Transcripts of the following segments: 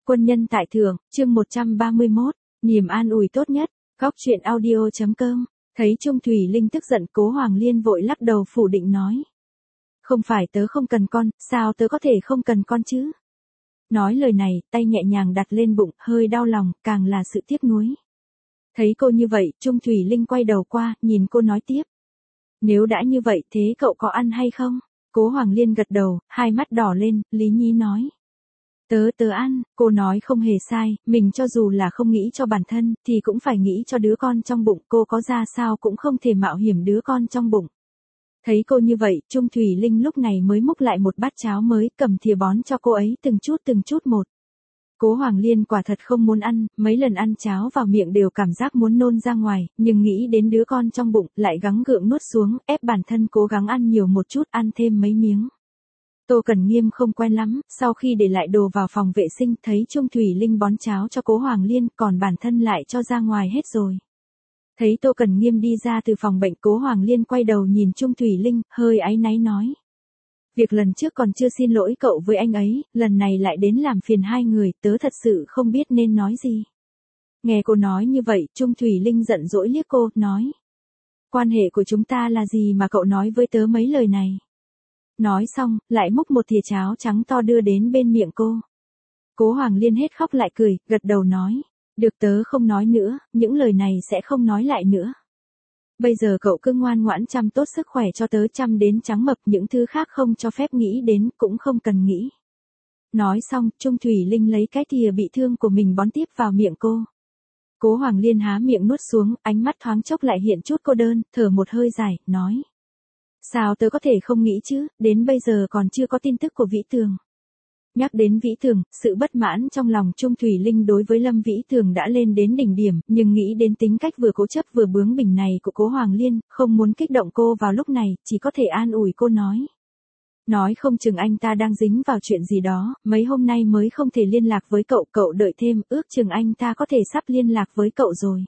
Quân nhân tại thượng, chương 131, niềm an ủi tốt nhất, góc truyện audio.com. Thấy Trung Thủy Linh tức giận, Cố Hoàng Liên vội lắc đầu phủ định nói. Không phải tớ không cần con, sao tớ có thể không cần con chứ? Nói lời này, tay nhẹ nhàng đặt lên bụng, hơi đau lòng, càng là sự tiếc nuối. Thấy cô như vậy, Trung Thủy Linh quay đầu qua, nhìn cô nói tiếp. Nếu đã như vậy, thế cậu có ăn hay không? Cố Hoàng Liên gật đầu, hai mắt đỏ lên, lý nhí nói. Tớ ăn, cô nói không hề sai, mình cho dù là không nghĩ cho bản thân, thì cũng phải nghĩ cho đứa con trong bụng, cô có ra sao cũng không thể mạo hiểm đứa con trong bụng. Thấy cô như vậy, Trung Thủy Linh lúc này mới múc lại một bát cháo mới, cầm thìa bón cho cô ấy từng chút một. Cố Hoàng Liên quả thật không muốn ăn, mấy lần ăn cháo vào miệng đều cảm giác muốn nôn ra ngoài, nhưng nghĩ đến đứa con trong bụng, lại gắng gượng nuốt xuống, ép bản thân cố gắng ăn nhiều một chút, ăn thêm mấy miếng. Tô Cẩn Nghiêm không quen lắm, sau khi để lại đồ vào phòng vệ sinh, thấy Trung Thủy Linh bón cháo cho Cố Hoàng Liên, còn bản thân lại cho ra ngoài hết rồi. Thấy Tô Cẩn Nghiêm đi ra từ phòng bệnh, Cố Hoàng Liên quay đầu nhìn Trung Thủy Linh, hơi áy náy nói. Việc lần trước còn chưa xin lỗi cậu với anh ấy, lần này lại đến làm phiền hai người, tớ thật sự không biết nên nói gì. Nghe cô nói như vậy, Trung Thủy Linh giận dỗi liếc cô, nói. Quan hệ của chúng ta là gì mà cậu nói với tớ mấy lời này? Nói xong, lại múc một thìa cháo trắng to đưa đến bên miệng cô. Cố Hoàng Liên hết khóc lại cười, gật đầu nói. Được, tớ không nói nữa, những lời này sẽ không nói lại nữa. Bây giờ cậu cứ ngoan ngoãn chăm tốt sức khỏe cho tớ, chăm đến trắng mập, những thứ khác không cho phép nghĩ đến, cũng không cần nghĩ. Nói xong, Trung Thủy Linh lấy cái thìa bị thương của mình bón tiếp vào miệng cô. Cố Hoàng Liên há miệng nuốt xuống, ánh mắt thoáng chốc lại hiện chút cô đơn, thở một hơi dài, nói. Sao tớ có thể không nghĩ chứ, đến bây giờ còn chưa có tin tức của Vĩ Tường. Nhắc đến Vĩ Tường, sự bất mãn trong lòng Trung Thủy Linh đối với Lâm Vĩ Tường đã lên đến đỉnh điểm, nhưng nghĩ đến tính cách vừa cố chấp vừa bướng bỉnh này của Cố Hoàng Liên, không muốn kích động cô vào lúc này, chỉ có thể an ủi cô nói. Nói không chừng anh ta đang dính vào chuyện gì đó, mấy hôm nay mới không thể liên lạc với cậu, cậu đợi thêm, ước chừng anh ta có thể sắp liên lạc với cậu rồi.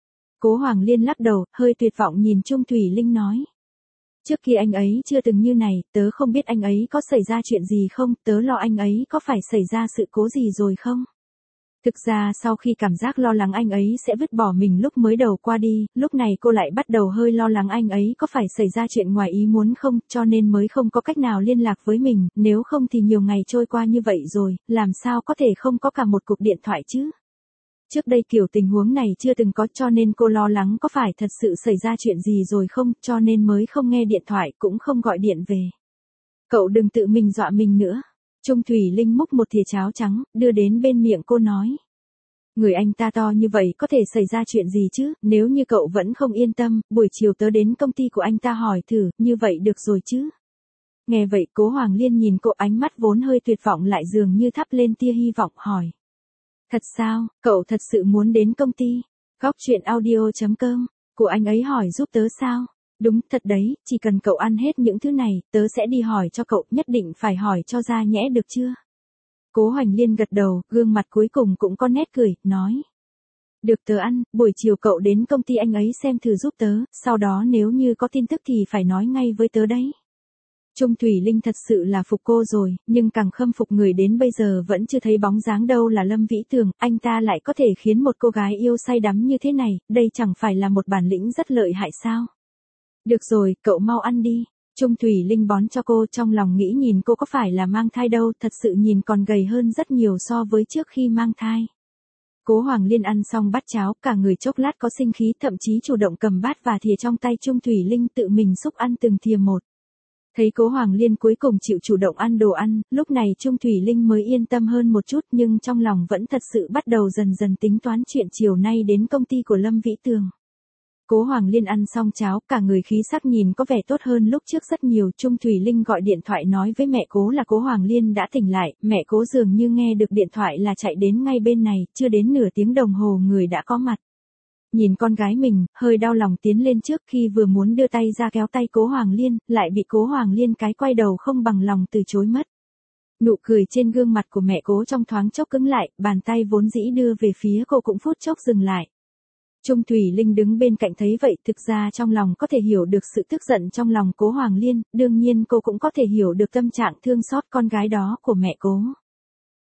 Cố Hoàng Liên lắc đầu, hơi tuyệt vọng nhìn Trung Thủy Linh nói. Trước khi anh ấy chưa từng như này, tớ không biết anh ấy có xảy ra chuyện gì không, tớ lo anh ấy có phải xảy ra sự cố gì rồi không. Thực ra sau khi cảm giác lo lắng anh ấy sẽ vứt bỏ mình lúc mới đầu qua đi, lúc này cô lại bắt đầu hơi lo lắng anh ấy có phải xảy ra chuyện ngoài ý muốn không, cho nên mới không có cách nào liên lạc với mình, nếu không thì nhiều ngày trôi qua như vậy rồi, làm sao có thể không có cả một cuộc điện thoại chứ. Trước đây kiểu tình huống này chưa từng có, cho nên cô lo lắng có phải thật sự xảy ra chuyện gì rồi không, cho nên mới không nghe điện thoại, cũng không gọi điện về. Cậu đừng tự mình dọa mình nữa. Trung Thủy Linh múc một thìa cháo trắng, đưa đến bên miệng cô nói. Người anh ta to như vậy có thể xảy ra chuyện gì chứ, nếu như cậu vẫn không yên tâm, buổi chiều tớ đến công ty của anh ta hỏi thử, như vậy được rồi chứ. Nghe vậy, Cố Hoàng Liên nhìn cô, ánh mắt vốn hơi tuyệt vọng lại dường như thắp lên tia hy vọng, hỏi. Thật sao, cậu thật sự muốn đến công ty? Góc truyện audio.com, của anh ấy hỏi giúp tớ sao? Đúng, thật đấy, chỉ cần cậu ăn hết những thứ này, tớ sẽ đi hỏi cho cậu, nhất định phải hỏi cho ra nhẽ được chưa? Cố Hoành Liên gật đầu, gương mặt cuối cùng cũng có nét cười, nói. Được, tớ ăn, buổi chiều cậu đến công ty anh ấy xem thử giúp tớ, sau đó nếu như có tin tức thì phải nói ngay với tớ đấy. Trung Thủy Linh thật sự là phục cô rồi, nhưng càng khâm phục người đến bây giờ vẫn chưa thấy bóng dáng đâu là Lâm Vĩ Tường, anh ta lại có thể khiến một cô gái yêu say đắm như thế này, đây chẳng phải là một bản lĩnh rất lợi hại sao? Được rồi, cậu mau ăn đi. Trung Thủy Linh bón cho cô, trong lòng nghĩ nhìn cô có phải là mang thai đâu, thật sự nhìn còn gầy hơn rất nhiều so với trước khi mang thai. Cố Hoàng Liên ăn xong bát cháo, cả người chốc lát có sinh khí, thậm chí chủ động cầm bát và thìa trong tay Trung Thủy Linh tự mình xúc ăn từng thìa một. Thấy Cố Hoàng Liên cuối cùng chịu chủ động ăn đồ ăn, lúc này Trung Thủy Linh mới yên tâm hơn một chút, nhưng trong lòng vẫn thật sự bắt đầu dần dần tính toán chuyện chiều nay đến công ty của Lâm Vĩ Tường. Cố Hoàng Liên ăn xong cháo, cả người khí sắc nhìn có vẻ tốt hơn lúc trước rất nhiều. Trung Thủy Linh gọi điện thoại nói với mẹ Cố là Cố Hoàng Liên đã tỉnh lại, mẹ Cố dường như nghe được điện thoại là chạy đến ngay bên này, chưa đến nửa tiếng đồng hồ người đã có mặt. Nhìn con gái mình, hơi đau lòng tiến lên trước, khi vừa muốn đưa tay ra kéo tay Cố Hoàng Liên, lại bị Cố Hoàng Liên cái quay đầu không bằng lòng từ chối mất. Nụ cười trên gương mặt của mẹ Cố trong thoáng chốc cứng lại, bàn tay vốn dĩ đưa về phía cô cũng phút chốc dừng lại. Trung Thủy Linh đứng bên cạnh thấy vậy, thực ra trong lòng có thể hiểu được sự tức giận trong lòng Cố Hoàng Liên, đương nhiên cô cũng có thể hiểu được tâm trạng thương xót con gái đó của mẹ Cố.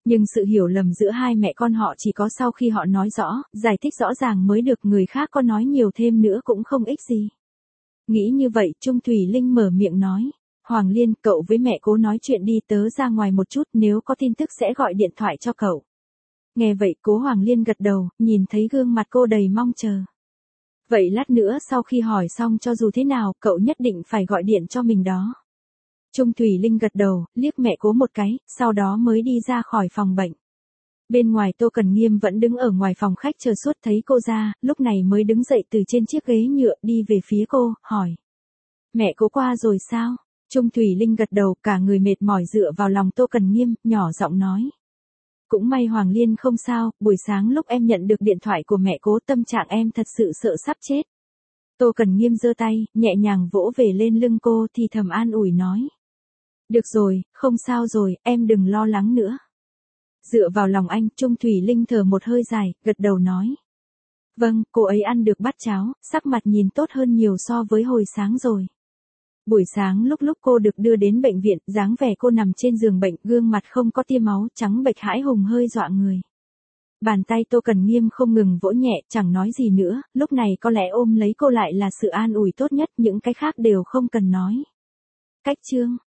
Nhưng sự hiểu lầm giữa hai mẹ con họ chỉ có sau khi họ nói rõ, giải thích rõ ràng mới được, người khác có nói nhiều thêm nữa cũng không ích gì. Nghĩ như vậy, Trung Thủy Linh mở miệng nói. Hoàng Liên, cậu với mẹ Cố nói chuyện đi, tớ ra ngoài một chút, nếu có tin tức sẽ gọi điện thoại cho cậu. Nghe vậy Cố Hoàng Liên gật đầu, nhìn thấy gương mặt cô đầy mong chờ. Vậy lát nữa sau khi hỏi xong cho dù thế nào, cậu nhất định phải gọi điện cho mình đó. Trung Thủy Linh gật đầu, liếc mẹ Cố một cái, sau đó mới đi ra khỏi phòng bệnh. Bên ngoài Tô Cần Nghiêm vẫn đứng ở ngoài phòng khách chờ suốt, thấy cô ra, lúc này mới đứng dậy từ trên chiếc ghế nhựa đi về phía cô, hỏi. Mẹ Cố qua rồi sao? Trung Thủy Linh gật đầu, cả người mệt mỏi dựa vào lòng Tô Cần Nghiêm, nhỏ giọng nói. Cũng may Hoàng Liên không sao, buổi sáng lúc em nhận được điện thoại của mẹ Cố tâm trạng em thật sự sợ sắp chết. Tô Cần Nghiêm giơ tay, nhẹ nhàng vỗ về lên lưng cô thì thầm an ủi nói. Được rồi, không sao rồi, em đừng lo lắng nữa. Dựa vào lòng anh, Trung Thủy Linh thở một hơi dài, gật đầu nói. Vâng, cô ấy ăn được bát cháo, sắc mặt nhìn tốt hơn nhiều so với hồi sáng rồi. Buổi sáng lúc cô được đưa đến bệnh viện, dáng vẻ cô nằm trên giường bệnh, gương mặt không có tia máu, trắng bệch hãi hùng hơi dọa người. Bàn tay Tô Cần Nghiêm không ngừng vỗ nhẹ, chẳng nói gì nữa, lúc này có lẽ ôm lấy cô lại là sự an ủi tốt nhất, những cái khác đều không cần nói. Cách chương